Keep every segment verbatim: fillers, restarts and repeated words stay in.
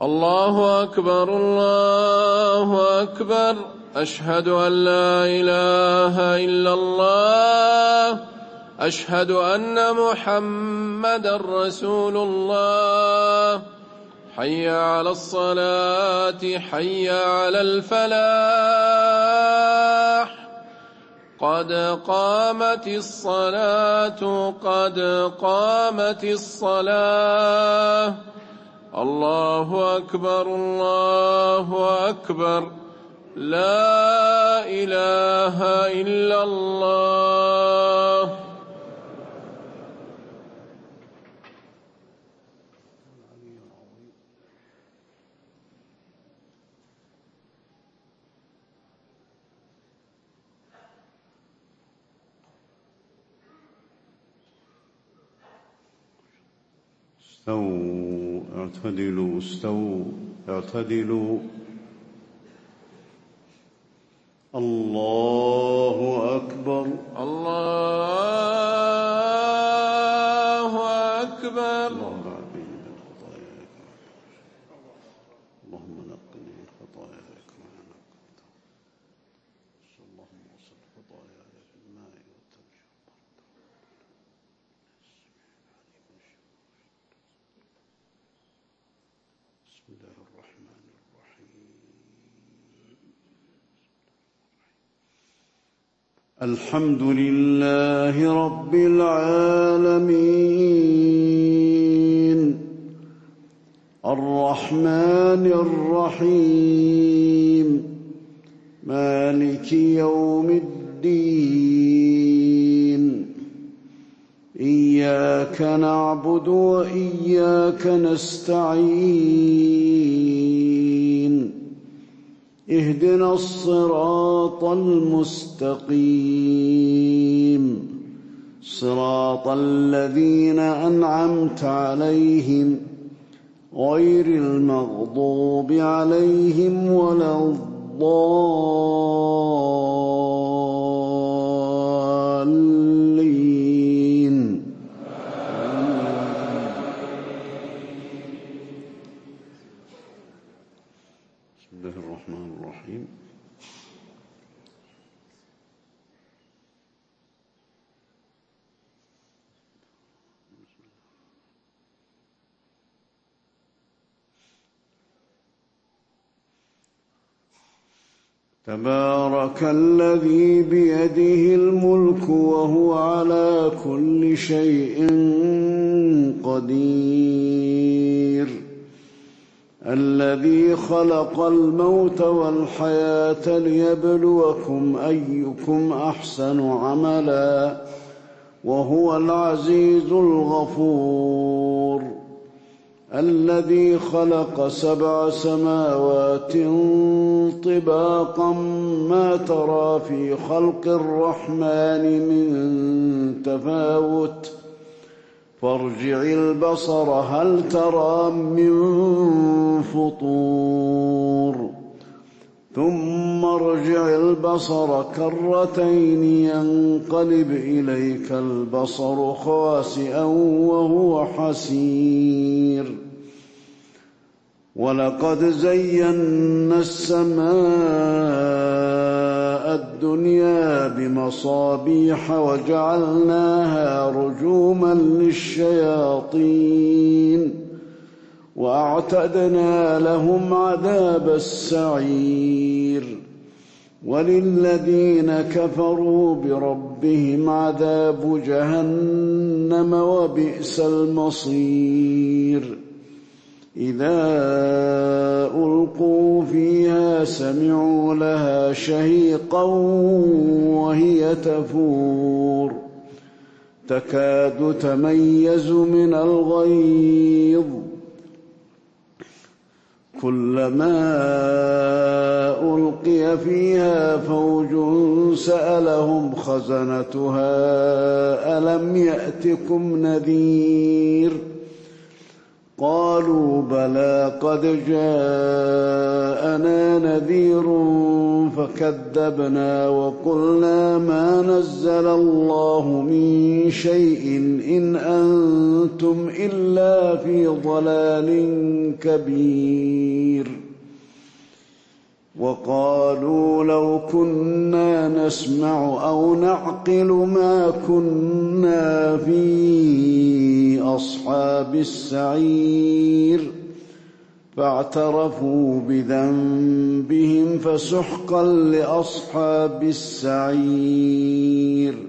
الله أكبر الله أكبر. أشهد أن لا إله إلا الله. أشهد أن محمدا رسول الله. حي على الصلاة حي على الفلاح. قد قامت الصلاة قد قامت الصلاة. الله أكبر الله أكبر. لا إله إلا الله. استووا اعتدلوا استووا اعتدلوا. الله أكبر الله أكبر. اللهم نقني من خطاياي كما نقيت. اللهم اغسل خطاياي بالماء والثلج والبرد. بسم الله الرحمن الرحيم. الحمد لله رب العالمين الرحمن الرحيم مالك يوم الدين. إياك نعبد وإياك نستعين. اهدنا الصراط المستقيم صراط الذين أنعمت عليهم غير المغضوب عليهم ولا الضالين. بسم الله الرحمن الرحيم. تبارك الذي بيده الملك وهو على كل شيء قدير. الذي خلق الموت والحياة ليبلوكم أيكم أحسن عملا وهو العزيز الغفور. الذي خلق سبع سماوات طباقا ما ترى في خلق الرحمن من تفاوت فارجع البصر هل ترى من فطور ثم ارجع البصر كرتين ينقلب إليك البصر خاسئا وهو حسير. ولقد زينا السماء الدنيا بمصابيح وجعلناها رجوما للشياطين وأعتدنا لهم عذاب السعير. وللذين كفروا بربهم عذاب جهنم وبئس المصير. إذا ألقوا فيها سمعوا لها شهيقا وهي تفور تكاد تميز من الغيظ كلما ألقي فيها فوج سألهم خزنتها ألم يأتكم نذير قالوا بلى قد جاءنا نذير فكذبنا وقلنا ما نزل الله من شيء إن أنتم إلا في ضلال كبير وقالوا لو كنا نسمع أو نعقل ما كنا في أصحاب السعير فاعترفوا بذنبهم فسحقا لأصحاب السعير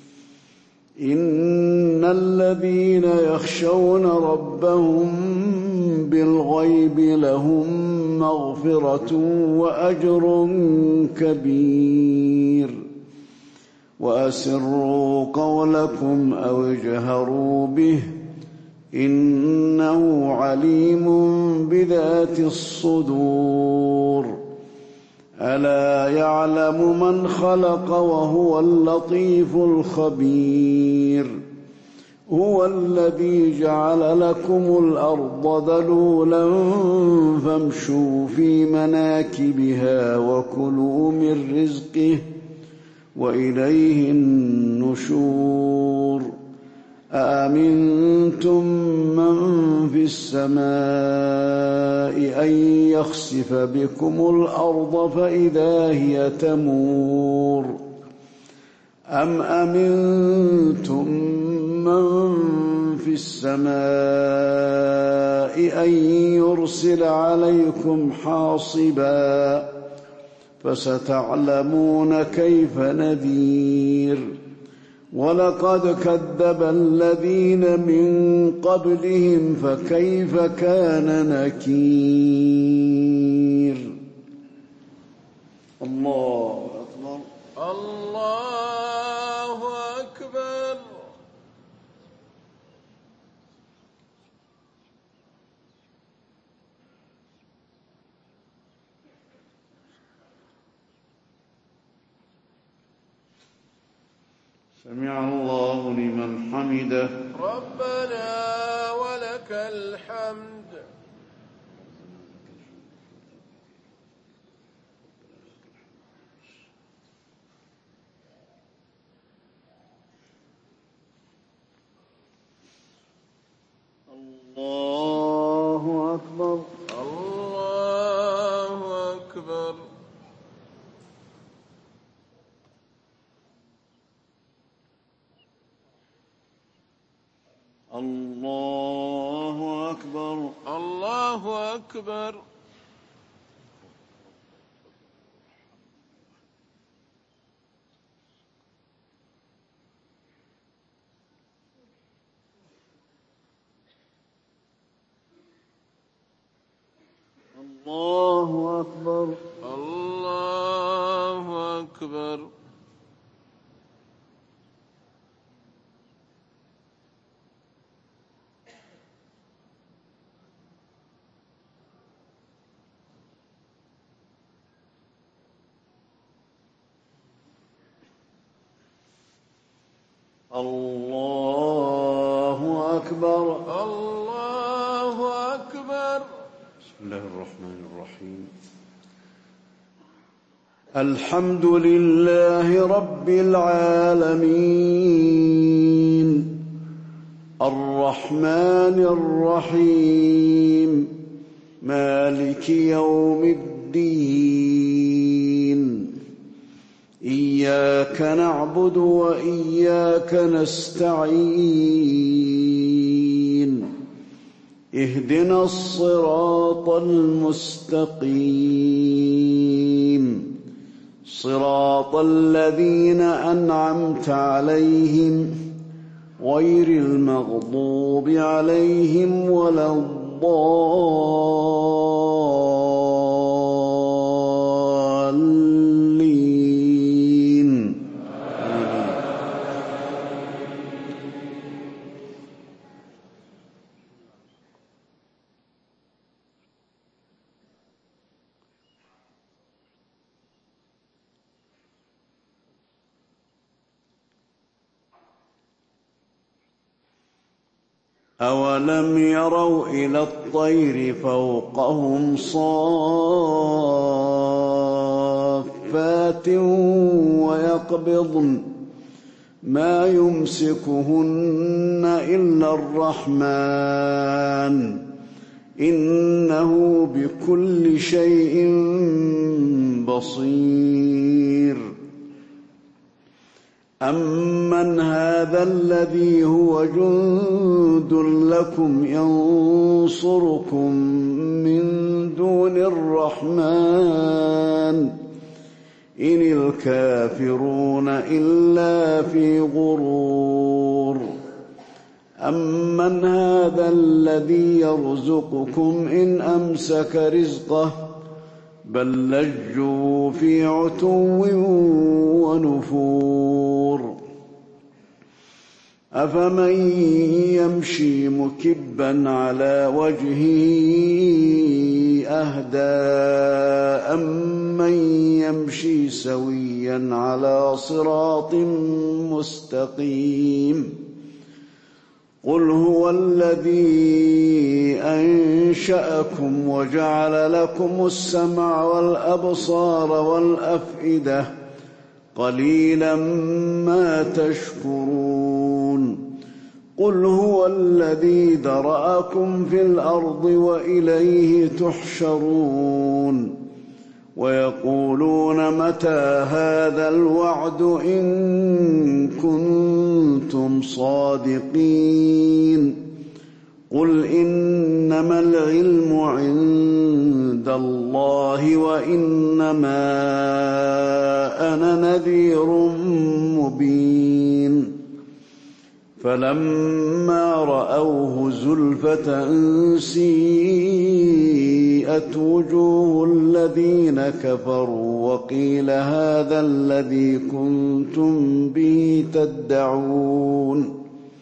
إن الذين يخشون ربهم بالغيب لهم مغفرة وأجر كبير وأسروا قولكم أو اجهروا به إنه عليم بذات الصدور ألا يعلم من خلق وهو اللطيف الخبير هو الذي جعل لكم الأرض ذلولا فامشوا في مناكبها وكلوا من رزقه وإليه النشور أأمنتم من في السماء أن يخسف بكم الأرض فإذا هي تمور أم أمنتم من في السماء أن يرسل عليكم حاصبا فستعلمون كيف نذير ولقد كذب الذين من قبلهم فكيف كان نكير الله أكبر الله أكبر سمع الله لمن حمده ربنا ولك الحمد الله أكبر الله أكبر الله أكبر الله أكبر الله أكبر الله أكبر الله أكبر الله أكبر بسم الله الرحمن الرحيم الحمد لله رب العالمين الرحمن الرحيم مالك يوم الدين إياك نعبد وإياك نستعين اهدنا الصراط المستقيم صراط الذين أنعمت عليهم غير المغضوب عليهم ولا الضالين أولم يروا إلى الطير فوقهم صافات ويقبضن ما يمسكهن إلا الرحمن إنه بكل شيء بصير. أمن هذا الذي هو جند لكم ينصركم من دون الرحمن إن الكافرون إلا في غرور. أمن هذا الذي يرزقكم إن أمسك رزقه بل لجوا في عتو ونفور. أفمن يمشي مكبا على وجهه أهدى أمن يمشي سويا على صراط مستقيم. قل هو الذي أنشأكم وجعل لكم السمع والأبصار والأفئدة قليلا ما تشكرون. قل هو الذي ذرأكم في الأرض وإليه تحشرون. ويقولون متى هذا الوعد إن كنتم صادقين. قل إنما العلم عند الله وإنما أنا نذير مبين. فلما رأوه زلفة سيئت وجوه الذين كفروا وقيل هذا الذي كنتم به تدعون.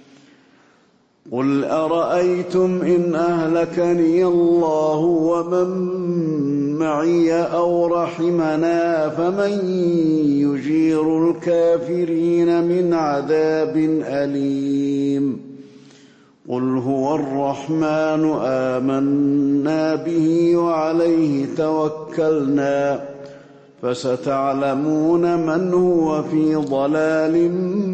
قل أرأيتم إن أهلكني الله ومن معي أو رحمنا فمن يجير الكافرين من عذاب أليم. قل هو الرحمن آمنا به وعليه توكلنا فستعلمون من هو في ضلال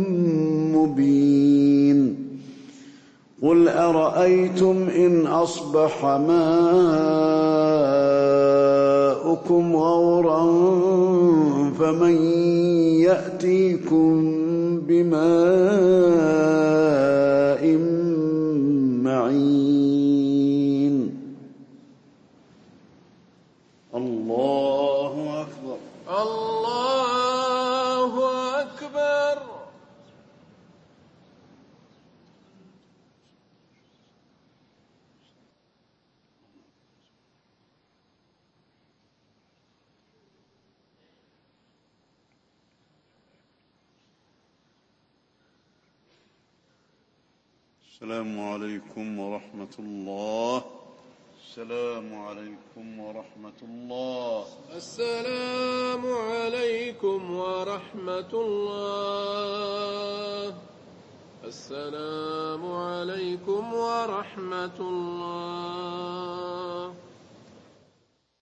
مبين. قل أرأيتم إن أصبح ماؤكم غورا فمن يأتيكم بماء معين. الله أكبر. الله أكبر. السلام عليكم ورحمة الله. السلام عليكم ورحمة الله. السلام عليكم ورحمة الله. السلام عليكم ورحمة الله.